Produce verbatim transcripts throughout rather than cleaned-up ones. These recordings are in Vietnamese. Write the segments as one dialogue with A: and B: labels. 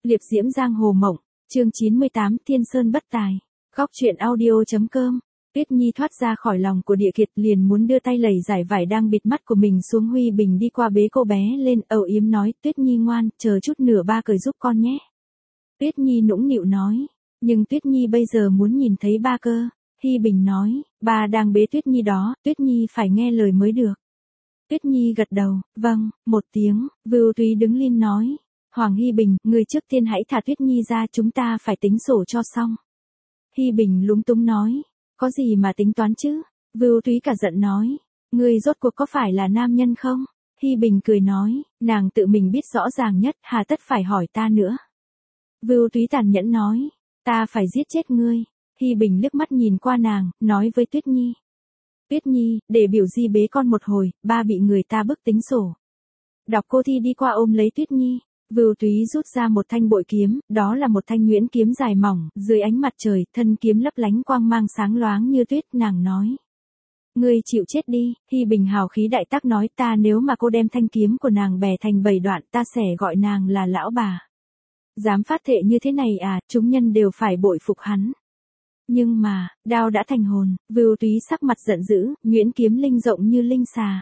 A: Liệp diễm giang hồ mộng, chương chín mươi tám, Thiên Sơn bất tài. Góc truyện audio.com. Tuyết Nhi thoát ra khỏi lòng của Địa Kiệt, liền muốn đưa tay lầy giải vải đang bịt mắt của mình xuống. Huy Bình đi qua bế cô bé lên, âu yếm nói, Tuyết Nhi ngoan, chờ chút nửa ba cởi giúp con nhé. Tuyết Nhi nũng nịu nói, nhưng Tuyết Nhi bây giờ muốn nhìn thấy ba cơ. Hy Bình nói, ba đang bế Tuyết Nhi đó, Tuyết Nhi phải nghe lời mới được. Tuyết Nhi gật đầu, vâng, một tiếng. Vưu Túy đứng lên nói, Hoàng Hy Bình, người trước tiên hãy thả Tuyết Nhi ra, chúng ta phải tính sổ cho xong. Hy Bình lúng túng nói, có gì mà tính toán chứ? Vưu Túy cả giận nói, người rốt cuộc có phải là nam nhân không? Hy Bình cười nói, nàng tự mình biết rõ ràng nhất, hà tất phải hỏi ta nữa. Vưu Túy tàn nhẫn nói, ta phải giết chết ngươi. Hy Bình liếc mắt nhìn qua nàng, nói với Tuyết Nhi. Tuyết Nhi, để biểu di bế con một hồi, ba bị người ta bức tính sổ. Đọc cô thi đi qua ôm lấy Tuyết Nhi. Vưu Túy rút ra một thanh bội kiếm, đó là một thanh nhuyễn kiếm dài mỏng, dưới ánh mặt trời, thân kiếm lấp lánh quang mang sáng loáng như tuyết, nàng nói. Ngươi chịu chết đi. Hy Bình hào khí đại tác nói, ta nếu mà cô đem thanh kiếm của nàng bè thành bảy đoạn, ta sẽ gọi nàng là lão bà. Dám phát thệ như thế này à, chúng nhân đều phải bội phục hắn. Nhưng mà, đao đã thành hồn. Vưu Túy sắc mặt giận dữ, nhuyễn kiếm linh rộng như linh xà.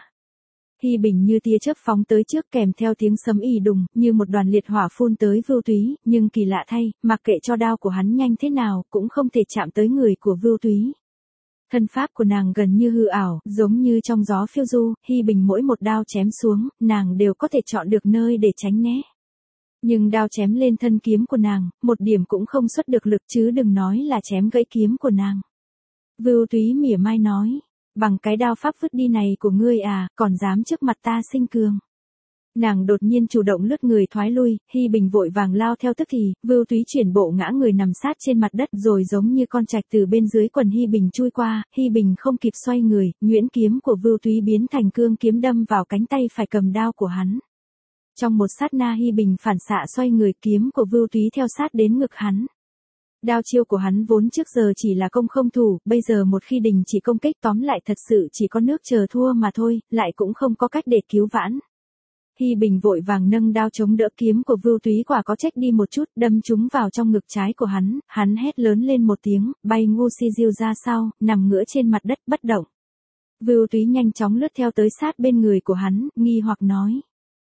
A: Hy Bình như tia chớp phóng tới trước, kèm theo tiếng sấm ì đùng, như một đoàn liệt hỏa phun tới Vưu Túy, nhưng kỳ lạ thay, mặc kệ cho đao của hắn nhanh thế nào, cũng không thể chạm tới người của Vưu Túy. Thân pháp của nàng gần như hư ảo, giống như trong gió phiêu du. Hy Bình mỗi một đao chém xuống, nàng đều có thể chọn được nơi để tránh né. Nhưng đao chém lên thân kiếm của nàng, một điểm cũng không xuất được lực, chứ đừng nói là chém gãy kiếm của nàng. Vưu Túy mỉa mai nói, bằng cái đao pháp vứt đi này của ngươi à, còn dám trước mặt ta sinh cường. Nàng đột nhiên chủ động lướt người thoái lui, Hy Bình vội vàng lao theo tức thì, Vưu Túy chuyển bộ ngã người nằm sát trên mặt đất, rồi giống như con trạch từ bên dưới quần Hy Bình chui qua. Hy Bình không kịp xoay người, nhuyễn kiếm của Vưu Túy biến thành cương kiếm đâm vào cánh tay phải cầm đao của hắn. Trong một sát na Hy Bình phản xạ xoay người, kiếm của Vưu Túy theo sát đến ngực hắn. Đao chiêu của hắn vốn trước giờ chỉ là công không thủ, bây giờ một khi đình chỉ công kích, tóm lại thật sự chỉ có nước chờ thua mà thôi, lại cũng không có cách để cứu vãn. Hy Bình vội vàng nâng đao chống đỡ, kiếm của Vưu Túy quả có trách đi một chút, đâm trúng vào trong ngực trái của hắn, hắn hét lớn lên một tiếng, bay ngu si diêu ra sau, nằm ngửa trên mặt đất bất động. Vưu Túy nhanh chóng lướt theo tới sát bên người của hắn, nghi hoặc nói.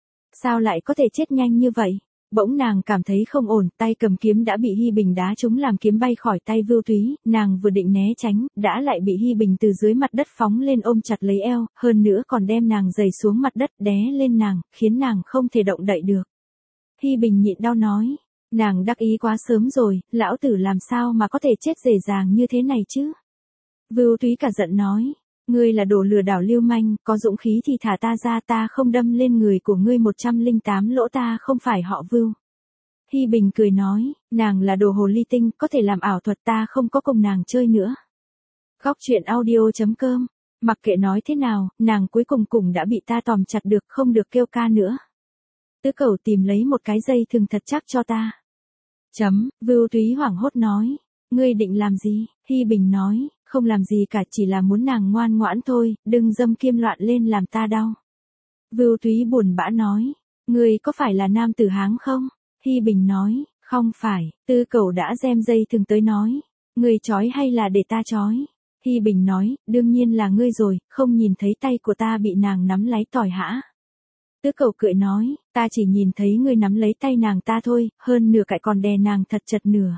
A: Sao lại có thể chết nhanh như vậy? Bỗng nàng cảm thấy không ổn, tay cầm kiếm đã bị Hy Bình đá trúng làm kiếm bay khỏi tay Vưu Túy, nàng vừa định né tránh, đã lại bị Hy Bình từ dưới mặt đất phóng lên ôm chặt lấy eo, hơn nữa còn đem nàng giày xuống mặt đất, đè lên nàng, khiến nàng không thể động đậy được. Hy Bình nhịn đau nói, nàng đắc ý quá sớm rồi, lão tử làm sao mà có thể chết dễ dàng như thế này chứ? Vưu Túy cả giận nói, ngươi là đồ lừa đảo lưu manh, có dũng khí thì thả ta ra, ta không đâm lên người của ngươi một trăm lẻ tám lỗ, ta không phải họ Vưu. Hy Bình cười nói, nàng là đồ hồ ly tinh, có thể làm ảo thuật, ta không có cùng nàng chơi nữa. Góc truyện audio.com. Mặc kệ nói thế nào, nàng cuối cùng cũng đã bị ta tóm chặt được, không được kêu ca nữa. Tứ Cẩu tìm lấy một cái dây thừng thật chắc cho ta. Chấm, Vưu Túy hoảng hốt nói, ngươi định làm gì? Hy Bình nói, không làm gì cả, chỉ là muốn nàng ngoan ngoãn thôi, đừng dâm kim loạn lên làm ta đau. Vưu Túy buồn bã nói, ngươi có phải là nam tử Hán không? Hy Bình nói, không phải. Tư Cẩu đã gem dây thừng tới nói, ngươi trói hay là để ta trói? Hy Bình nói, đương nhiên là ngươi rồi, không nhìn thấy tay của ta bị nàng nắm lấy tỏi hả? Tư Cẩu cười nói, ta chỉ nhìn thấy ngươi nắm lấy tay nàng ta thôi, hơn nửa cãi còn đè nàng thật chật nửa.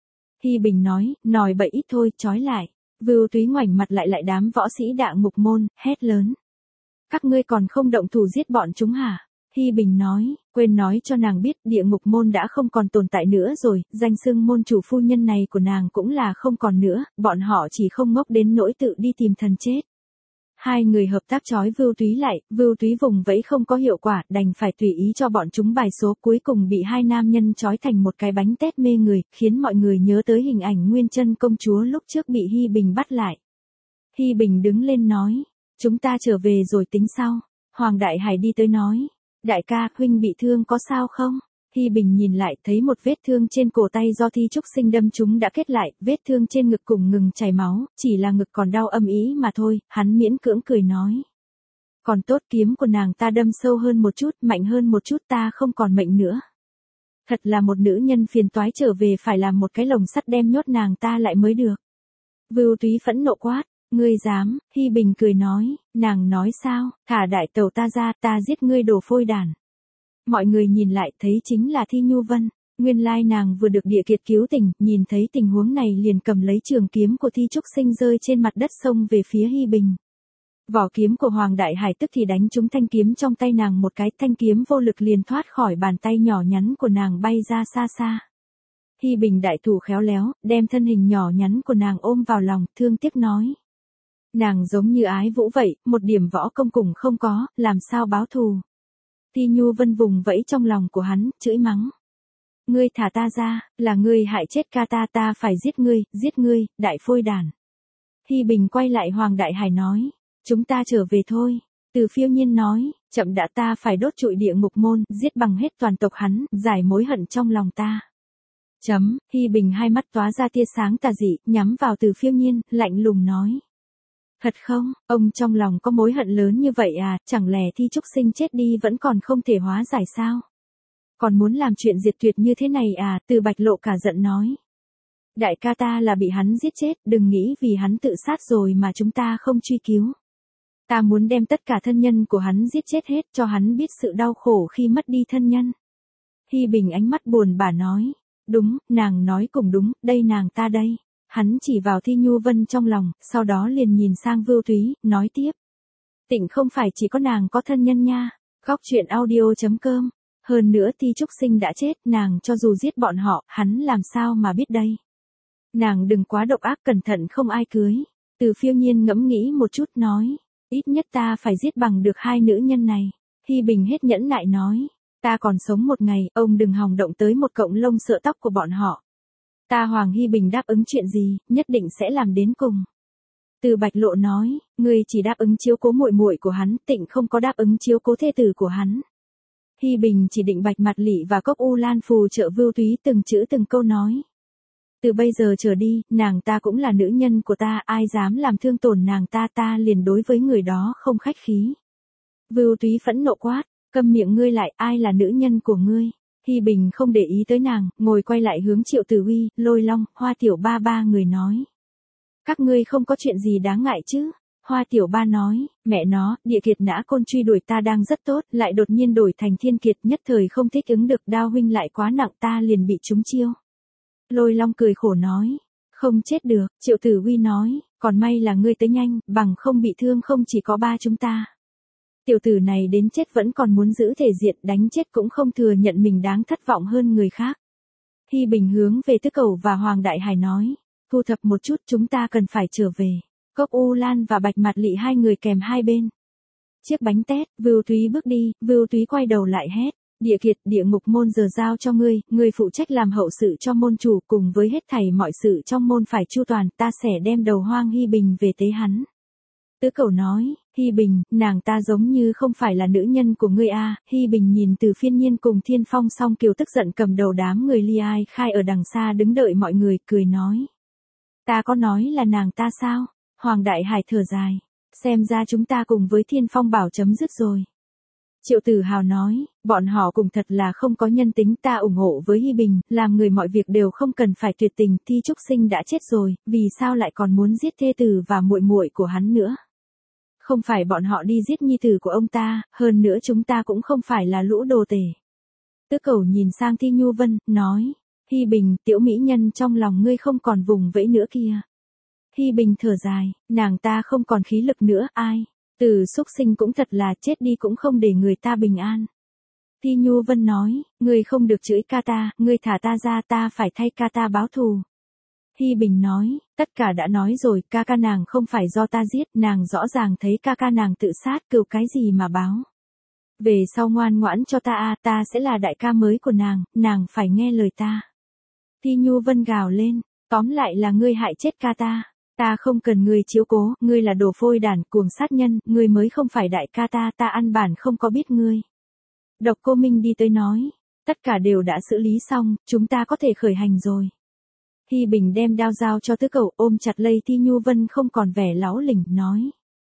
A: Hy Bình nói, nói bậy ít thôi, trói lại. Vưu Túy ngoảnh mặt lại lại đám võ sĩ Đạ Ngục Môn, hét lớn. Các ngươi còn không động thủ giết bọn chúng hả? Hy Bình nói, quên nói cho nàng biết, Địa Ngục Môn đã không còn tồn tại nữa rồi, danh xưng môn chủ phu nhân này của nàng cũng là không còn nữa, bọn họ chỉ không ngốc đến nỗi tự đi tìm thần chết. Hai người hợp tác trói Vưu Túy lại, Vưu Túy vùng vẫy không có hiệu quả, đành phải tùy ý cho bọn chúng bài số, cuối cùng bị hai nam nhân trói thành một cái bánh tét mê người, khiến mọi người nhớ tới hình ảnh Nguyên Chân công chúa lúc trước bị Hy Bình bắt lại. Hy Bình đứng lên nói, chúng ta trở về rồi tính sau. Hoàng Đại Hải đi tới nói, đại ca, huynh bị thương có sao không? Hy Bình nhìn lại, thấy một vết thương trên cổ tay do Thi Trúc Sinh đâm chúng đã kết lại, vết thương trên ngực cùng ngừng chảy máu, chỉ là ngực còn đau âm ỉ mà thôi, hắn miễn cưỡng cười nói. Còn tốt, kiếm của nàng ta đâm sâu hơn một chút, mạnh hơn một chút, ta không còn mệnh nữa. Thật là một nữ nhân phiền toái, trở về phải làm một cái lồng sắt đem nhốt nàng ta lại mới được. Vưu Túy phẫn nộ quát, ngươi dám? Hi Bình cười nói, nàng nói sao, thả đại tẩu ta ra, ta giết ngươi đồ phôi đản. Mọi người nhìn lại thấy chính là Thi Nhu Vân, nguyên lai nàng vừa được Địa Kiệt cứu tỉnh, nhìn thấy tình huống này liền cầm lấy trường kiếm của Thi Trúc Sinh rơi trên mặt đất xông về phía Hi Bình. Vỏ kiếm của Hoàng Đại Hải tức thì đánh trúng thanh kiếm trong tay nàng một cái, thanh kiếm vô lực liền thoát khỏi bàn tay nhỏ nhắn của nàng bay ra xa xa. Hi Bình đại thủ khéo léo, đem thân hình nhỏ nhắn của nàng ôm vào lòng, thương tiếc nói. Nàng giống như Ái Vũ vậy, một điểm võ công cùng không có, làm sao báo thù. Thi Nhu Vân vùng vẫy trong lòng của hắn, chửi mắng. Ngươi thả ta ra, là ngươi hại chết ca ta, ta phải giết ngươi, giết ngươi, đại phôi đản. Hi Bình quay lại Hoàng Đại Hải nói. Chúng ta trở về thôi. Từ Phiêu Nhiên nói, chậm đã, ta phải đốt trụi địa ngục môn, giết bằng hết toàn tộc hắn, giải mối hận trong lòng ta. Chấm, Hi Bình hai mắt tóa ra tia sáng tà dị, nhắm vào Từ Phiêu Nhiên, lạnh lùng nói. Thật không, ông trong lòng có mối hận lớn như vậy à, chẳng lẽ Thi Trúc Sinh chết đi vẫn còn không thể hóa giải sao? Còn muốn làm chuyện diệt tuyệt như thế này à, Từ Bạch Lộ cả giận nói. Đại ca ta là bị hắn giết chết, đừng nghĩ vì hắn tự sát rồi mà chúng ta không truy cứu. Ta muốn đem tất cả thân nhân của hắn giết chết hết, cho hắn biết sự đau khổ khi mất đi thân nhân. Hi Bình ánh mắt buồn bã nói. Đúng, nàng nói cũng đúng, đây nàng ta đây. Hắn chỉ vào Thi Nhu Vân trong lòng, sau đó liền nhìn sang Vưu Túy, nói tiếp. Tịnh không phải chỉ có nàng có thân nhân nha. Góc truyện audio chấm com. Hơn nữa Thi Trúc Sinh đã chết, nàng cho dù giết bọn họ, hắn làm sao mà biết đây. Nàng đừng quá độc ác, cẩn thận không ai cưới. Từ Phiêu Nhiên ngẫm nghĩ một chút nói. Ít nhất ta phải giết bằng được hai nữ nhân này. Hi Bình hết nhẫn nại nói. Ta còn sống một ngày, ông đừng hòng động tới một cọng lông sợ tóc của bọn họ. Ta Hoàng Hi Bình đáp ứng chuyện gì, nhất định sẽ làm đến cùng. Từ Bạch Lộ nói, ngươi chỉ đáp ứng chiếu cố muội muội của hắn, Tịnh không có đáp ứng chiếu cố thê tử của hắn. Hi Bình chỉ định Bạch Mạt Lị và Cốc U Lan phù trợ Vưu Túy từng chữ từng câu nói. Từ bây giờ trở đi, nàng ta cũng là nữ nhân của ta, ai dám làm thương tổn nàng ta, ta liền đối với người đó không khách khí. Vưu Túy phẫn nộ quát, câm miệng ngươi lại, ai là nữ nhân của ngươi? Hi Bình không để ý tới nàng, ngồi quay lại hướng Triệu Tử Uy, Lôi Long, Hoa Tiểu Ba ba người nói. Các ngươi không có chuyện gì đáng ngại chứ? Hoa Tiểu Ba nói, mẹ nó, Địa Kiệt nã côn truy đuổi ta đang rất tốt, lại đột nhiên đổi thành Thiên Kiệt, nhất thời không thích ứng được, đao huynh lại quá nặng, ta liền bị trúng chiêu. Lôi Long cười khổ nói, không chết được. Triệu Tử Uy nói, còn may là ngươi tới nhanh, bằng không bị thương không chỉ có ba chúng ta. Tiểu tử này đến chết vẫn còn muốn giữ thể diện, đánh chết cũng không thừa nhận mình đáng thất vọng hơn người khác. Hi Bình hướng về Tứ Cẩu và Hoàng Đại Hải nói, thu thập một chút, chúng ta cần phải trở về. Cốc U Lan và Bạch Mạt Lị hai người kèm hai bên. Chiếc bánh tét, Vưu Túy bước đi, Vưu Túy quay đầu lại hét. Địa Kiệt, địa ngục môn giờ giao cho ngươi, ngươi phụ trách làm hậu sự cho môn chủ, cùng với hết thảy mọi sự trong môn phải chu toàn, ta sẽ đem đầu Hoang Hi Bình về tế hắn. Tứ Cẩu nói, Hi Bình, nàng ta giống như không phải là nữ nhân của ngươi a. Hi Bình nhìn Từ Phiên Nhiên cùng Thiên Phong Song Kiều tức giận cầm đầu đám người Li Ai Khai ở đằng xa đứng đợi mọi người, cười nói. Ta có nói là nàng ta sao? Hoàng Đại Hải thở dài, xem ra chúng ta cùng với Thiên Phong Bảo chấm dứt rồi. Triệu Tử Hào nói, bọn họ cùng thật là không có nhân tính, ta ủng hộ với Hi Bình, làm người mọi việc đều không cần phải tuyệt tình, Thi Trúc Sinh đã chết rồi, vì sao lại còn muốn giết thê tử và muội muội của hắn nữa? Không phải bọn họ đi giết nhi tử của ông ta, hơn nữa chúng ta cũng không phải là lũ đồ tể. Tứ Cẩu nhìn sang Thi Nhu Vân, nói, Hi Bình, tiểu mỹ nhân trong lòng ngươi không còn vùng vẫy nữa kìa. Hi Bình thở dài, nàng ta không còn khí lực nữa, ai? Từ Xúc Sinh cũng thật là chết đi cũng không để người ta bình an. Thi Nhu Vân nói, ngươi không được chửi ca ta, ngươi thả ta ra, ta phải thay ca ta báo thù. Hi Bình nói, tất cả đã nói rồi, ca ca nàng không phải do ta giết, nàng rõ ràng thấy ca ca nàng tự sát, cừu cái gì mà báo. Về sau ngoan ngoãn cho ta a, ta sẽ là đại ca mới của nàng, nàng phải nghe lời ta. Thi Nhu Vân gào lên, tóm lại là ngươi hại chết ca ta. Ta không cần ngươi chiếu cố, ngươi là đồ phôi đản, cuồng sát nhân, ngươi mới không phải đại ca ta, ta ăn bản không có biết ngươi. Độc Cô Minh đi tới nói, tất cả đều đã xử lý xong, chúng ta có thể khởi hành rồi. Hi Bình đem đao giao cho Tứ Cẩu, ôm chặt lấy Thi Nhu Vân không còn vẻ láu lỉnh, nói.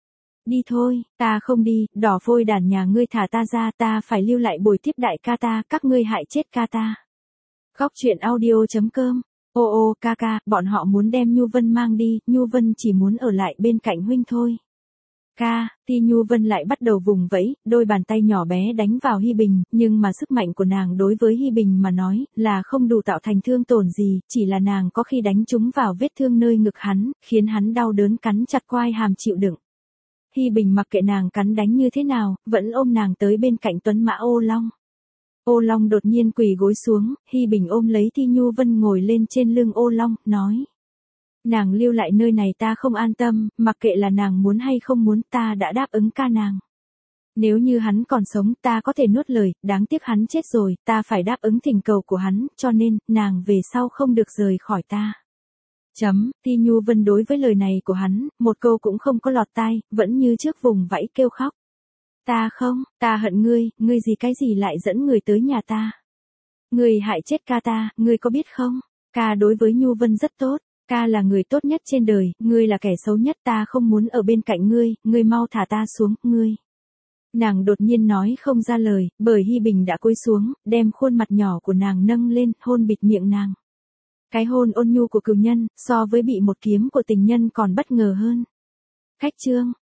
A: Đi thôi, ta không đi, đỏ phôi đản nhà ngươi thả ta ra, ta phải lưu lại bồi tiếp đại ca ta, các ngươi hại chết ca ta. Góc truyện audio.com. Ô ô ca ca, bọn họ muốn đem Nhu Vân mang đi, Nhu Vân chỉ muốn ở lại bên cạnh huynh thôi. Ca, Ti Nhu Vân lại bắt đầu vùng vẫy, đôi bàn tay nhỏ bé đánh vào Hi Bình, nhưng mà sức mạnh của nàng đối với Hi Bình mà nói, là không đủ tạo thành thương tổn gì, chỉ là nàng có khi đánh trúng vào vết thương nơi ngực hắn, khiến hắn đau đớn cắn chặt quai hàm chịu đựng. Hi Bình mặc kệ nàng cắn đánh như thế nào, vẫn ôm nàng tới bên cạnh tuấn mã Ô Long. Ô Long đột nhiên quỳ gối xuống, Hi Bình ôm lấy Ti Nhu Vân ngồi lên trên lưng Ô Long, nói. Nàng lưu lại nơi này ta không an tâm, mặc kệ là nàng muốn hay không muốn ta đã đáp ứng ca nàng. Nếu như hắn còn sống ta có thể nuốt lời, đáng tiếc hắn chết rồi, ta phải đáp ứng thỉnh cầu của hắn, cho nên, nàng về sau không được rời khỏi ta. Chấm, Ti Nhu Vân đối với lời này của hắn, một câu cũng không có lọt tai, vẫn như trước vùng vẫy kêu khóc. Ta không, ta hận ngươi, ngươi gì cái gì lại dẫn người tới nhà ta. Ngươi hại chết ca ta, ngươi có biết không? Ca đối với Nhu Vân rất tốt, ca là người tốt nhất trên đời, ngươi là kẻ xấu nhất, ta không muốn ở bên cạnh ngươi, ngươi mau thả ta xuống, ngươi. Nàng đột nhiên nói không ra lời, bởi Hi Bình đã cúi xuống, đem khuôn mặt nhỏ của nàng nâng lên, hôn bịt miệng nàng. Cái hôn ôn nhu của cừu nhân, so với bị một kiếm của tình nhân còn bất ngờ hơn. Khách chương.